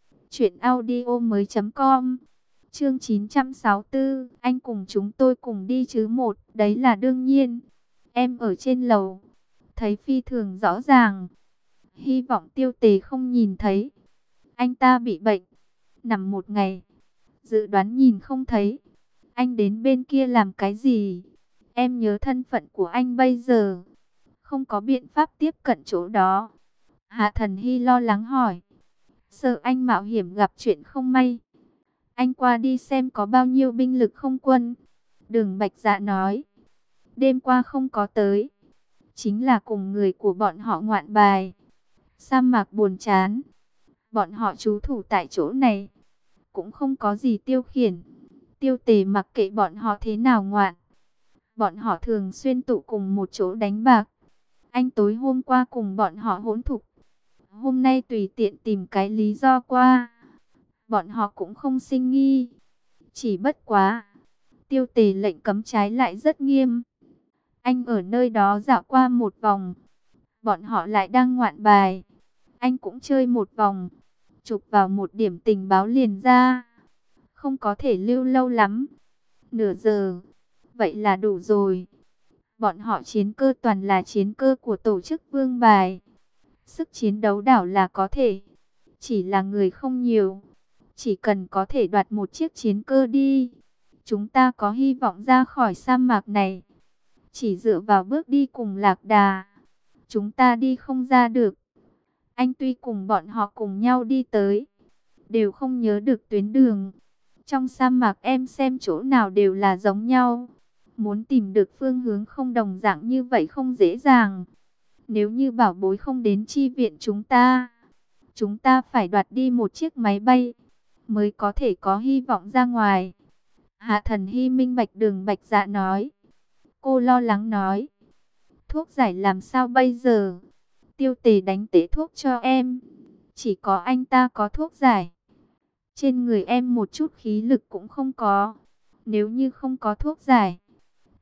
truyệnaudiomoi.com. Chương 964, anh cùng chúng tôi cùng đi chứ một, đấy là đương nhiên. Em ở trên lầu, thấy phi thường rõ ràng. Hy vọng Tiêu Tề không nhìn thấy. Anh ta bị bệnh, nằm một ngày. Dự đoán nhìn không thấy. Anh đến bên kia làm cái gì? Em nhớ thân phận của anh bây giờ. Không có biện pháp tiếp cận chỗ đó. Hạ Thần Hy lo lắng hỏi. Sợ anh mạo hiểm gặp chuyện không may. Anh qua đi xem có bao nhiêu binh lực không quân. Đường Bạch Dạ nói. Đêm qua không có tới. Chính là cùng người của bọn họ ngoạn bài. Sa mạc buồn chán. Bọn họ trú thủ tại chỗ này. Cũng không có gì tiêu khiển. Tiêu Tề mặc kệ bọn họ thế nào ngoạn. Bọn họ thường xuyên tụ cùng một chỗ đánh bạc. Anh tối hôm qua cùng bọn họ hỗn thục. Hôm nay tùy tiện tìm cái lý do qua. Bọn họ cũng không sinh nghi. Chỉ bất quá, Tiêu Tề lệnh cấm trái lại rất nghiêm. Anh ở nơi đó dạo qua một vòng. Bọn họ lại đang ngoạn bài. Anh cũng chơi một vòng. Chụp vào một điểm tình báo liền ra. Không có thể lưu lâu lắm. Nửa giờ. Vậy là đủ rồi. Bọn họ chiến cơ toàn là chiến cơ của tổ chức Vương Bài. Sức chiến đấu đảo là có thể. Chỉ là người không nhiều. Chỉ cần có thể đoạt một chiếc chiến cơ đi, chúng ta có hy vọng ra khỏi sa mạc này. Chỉ dựa vào bước đi cùng lạc đà, chúng ta đi không ra được. Anh tuy cùng bọn họ cùng nhau đi tới, đều không nhớ được tuyến đường. Trong sa mạc em xem chỗ nào đều là giống nhau. Muốn tìm được phương hướng không đồng dạng như vậy không dễ dàng. Nếu như bảo bối không đến chi viện chúng ta phải đoạt đi một chiếc máy bay mới có thể có hy vọng ra ngoài. Hạ Thần Hy minh bạch. Đường Bạch Dạ nói. Cô lo lắng nói. Thuốc giải làm sao bây giờ? Tiêu Tề đánh tể thuốc cho em. Chỉ có anh ta có thuốc giải. Trên người em một chút khí lực cũng không có. Nếu như không có thuốc giải,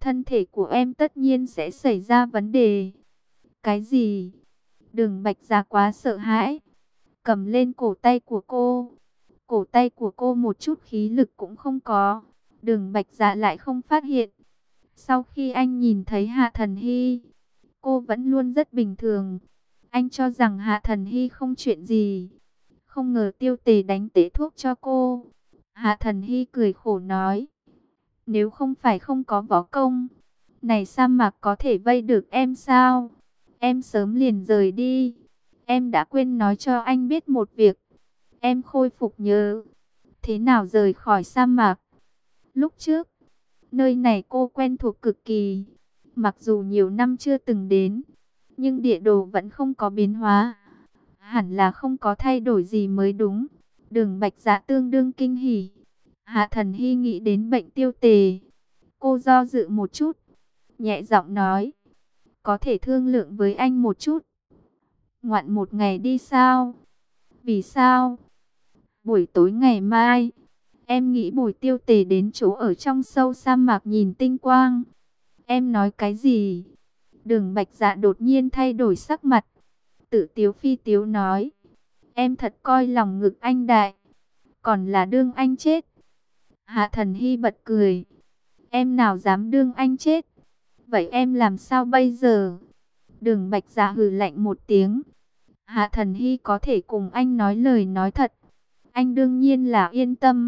thân thể của em tất nhiên sẽ xảy ra vấn đề. Cái gì? Đường Bạch Dạ quá sợ hãi, cầm lên cổ tay của cô. Cổ tay của cô một chút khí lực cũng không có. Đường Bạch Dạ lại không phát hiện. Sau khi anh nhìn thấy Hạ Thần Hy, cô vẫn luôn rất bình thường. Anh cho rằng Hạ Thần Hy không chuyện gì. Không ngờ Tiêu Tề đánh tể thuốc cho cô. Hạ Thần Hy cười khổ nói, nếu không phải không có võ công, này sa mạc có thể vây được em sao? Em sớm liền rời đi. Em đã quên nói cho anh biết một việc. Em khôi phục nhớ thế nào rời khỏi sa mạc. Lúc trước, nơi này cô quen thuộc cực kỳ. Mặc dù nhiều năm chưa từng đến, nhưng địa đồ vẫn không có biến hóa. Hẳn là không có thay đổi gì mới đúng. Đường Bạch Dạ tương đương kinh hỉ. Hạ Thần Hy nghĩ đến bệnh Tiêu Tề. Cô do dự một chút, nhẹ giọng nói, có thể thương lượng với anh một chút. Ngoạn một ngày đi sao? Vì sao? Buổi tối ngày mai, em nghĩ Bùi Tiêu Tề đến chỗ ở trong sâu sa mạc nhìn tinh quang. Em nói cái gì? Đường Bạch Dạ đột nhiên thay đổi sắc mặt, tự tiếu phi tiếu nói, em thật coi lòng ngực anh đại, còn là đương anh chết. Hạ Thần Hy bật cười, em nào dám đương anh chết? Vậy em làm sao bây giờ? Đường Bạch Dạ hừ lạnh một tiếng. Hạ Thần Hy có thể cùng anh nói lời nói thật, anh đương nhiên là yên tâm,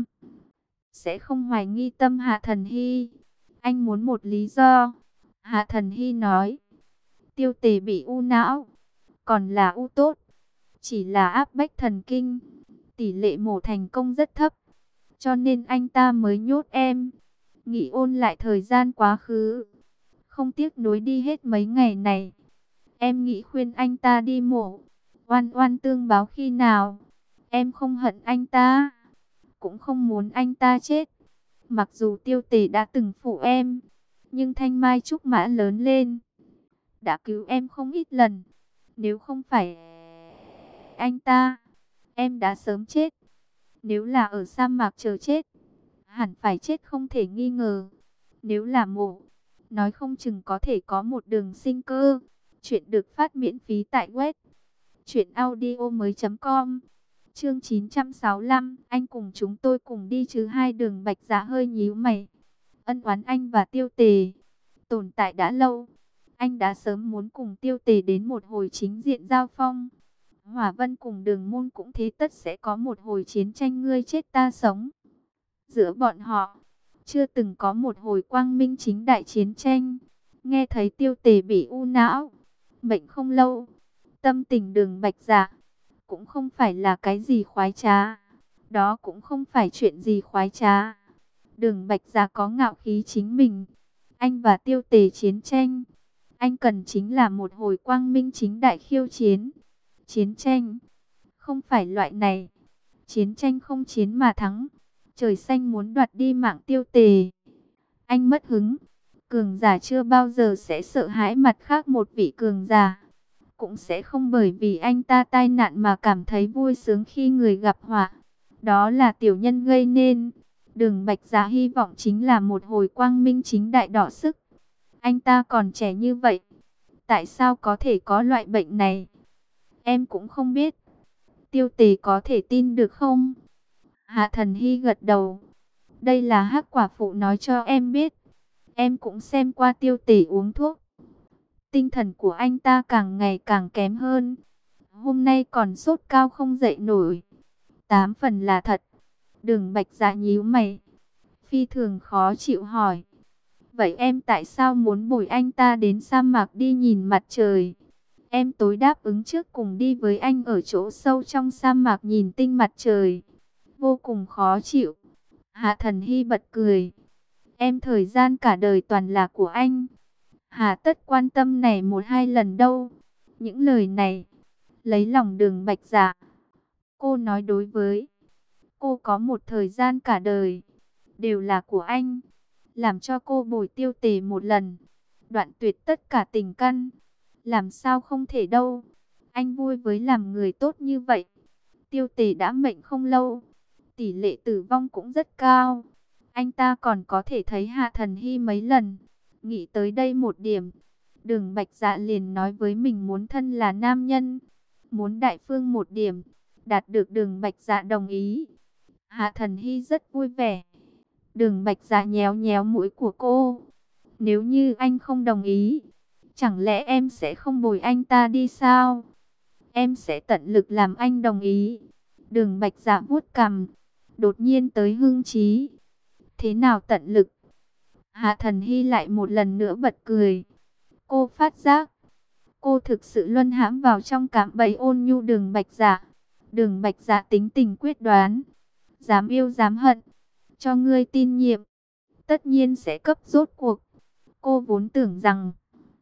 sẽ không hoài nghi tâm Hạ Thần Hy. Anh muốn một lý do. Hạ Thần Hy nói, Tiêu Tề bị u não, còn là u tốt, chỉ là áp bách thần kinh, tỷ lệ mổ thành công rất thấp, cho nên anh ta mới nhốt em. Nghĩ ôn lại thời gian quá khứ, không tiếc nuối đi hết mấy ngày này. Em nghĩ khuyên anh ta đi mổ, oan oan tương báo khi nào. Em không hận anh ta, cũng không muốn anh ta chết. Mặc dù Tiêu Tề đã từng phụ em, nhưng thanh mai trúc mã lớn lên, đã cứu em không ít lần. Nếu không phải anh ta, em đã sớm chết. Nếu là ở sa mạc chờ chết, hẳn phải chết không thể nghi ngờ. Nếu là mổ, nói không chừng có thể có một đường sinh cơ. Chuyện được phát miễn phí tại web truyệnaudiomoi.com. Chương 965, anh cùng chúng tôi cùng đi chứ? Hai Đường Bạch Dạ hơi nhíu mày. Ân oán anh và Tiêu Tề tồn tại đã lâu. Anh đã sớm muốn cùng Tiêu Tề đến một hồi chính diện giao phong. Hỏa Vân cùng Đường Môn cũng thế, tất sẽ có một hồi chiến tranh ngươi chết ta sống. Giữa bọn họ, chưa từng có một hồi quang minh chính đại chiến tranh. Nghe thấy Tiêu Tề bị u não, bệnh không lâu, tâm tình Đường Bạch Dạ cũng không phải là cái gì khoái trá. Đó cũng không phải chuyện gì khoái trá. Đường Bạch Dạ có ngạo khí chính mình. Anh và Tiêu Tề chiến tranh, anh cần chính là một hồi quang minh chính đại khiêu chiến. Chiến tranh, không phải loại này. Chiến tranh không chiến mà thắng. Trời xanh muốn đoạt đi mạng Tiêu Tề. Anh mất hứng. Cường giả chưa bao giờ sẽ sợ hãi mặt khác một vị cường giả. Cũng sẽ không bởi vì anh ta tai nạn mà cảm thấy vui sướng khi người gặp họa. Đó là tiểu nhân gây nên. Đường Bạch Dạ hy vọng chính là một hồi quang minh chính đại đọ sức. Anh ta còn trẻ như vậy, tại sao có thể có loại bệnh này? Em cũng không biết. Tiêu Tề có thể tin được không? Hạ Thần Hy gật đầu. Đây là Hắc quả phụ nói cho em biết. Em cũng xem qua Tiêu Tề uống thuốc. Tinh thần của anh ta càng ngày càng kém hơn. Hôm nay còn sốt cao không dậy nổi. 8 phần là thật. Đường Bạch Dạ nhíu mày, phi thường khó chịu hỏi. Vậy em tại sao muốn bồi anh ta đến sa mạc đi nhìn mặt trời? Em tối đáp ứng trước cùng đi với anh ở chỗ sâu trong sa mạc nhìn tinh mặt trời. Vô cùng khó chịu. Hạ Thần Hy bật cười. Em thời gian cả đời toàn là của anh. Hà tất quan tâm này một hai lần đâu. Những lời này lấy lòng Đường Bạch Dạ. Cô nói đối với cô có một thời gian cả đời đều là của anh. Làm cho cô bồi Tiêu Tề một lần, đoạn tuyệt tất cả tình căn. Làm sao không thể đâu. Anh vui với làm người tốt như vậy. Tiêu Tề đã mệnh không lâu, tỷ lệ tử vong cũng rất cao. Anh ta còn có thể thấy Hạ Thần Hy mấy lần. Nghĩ tới đây một điểm, Đường Bạch Dạ liền nói với mình muốn thân là nam nhân, muốn đại phương một điểm, đạt được Đường Bạch Dạ đồng ý. Hạ Thần Hy rất vui vẻ. Đường Bạch Dạ nhéo nhéo mũi của cô. Nếu như anh không đồng ý, chẳng lẽ em sẽ không bồi anh ta đi sao? Em sẽ tận lực làm anh đồng ý. Đường Bạch Dạ vuốt cằm, đột nhiên tới hưng trí. Thế nào tận lực? Hạ Thần Hy lại một lần nữa bật cười. Cô phát giác, cô thực sự luân hãm vào trong cạm bẫy ôn nhu Đường Bạch Dạ. Đường Bạch Dạ tính tình quyết đoán, dám yêu dám hận, cho ngươi tin nhiệm, tất nhiên sẽ cấp rốt cuộc. Cô vốn tưởng rằng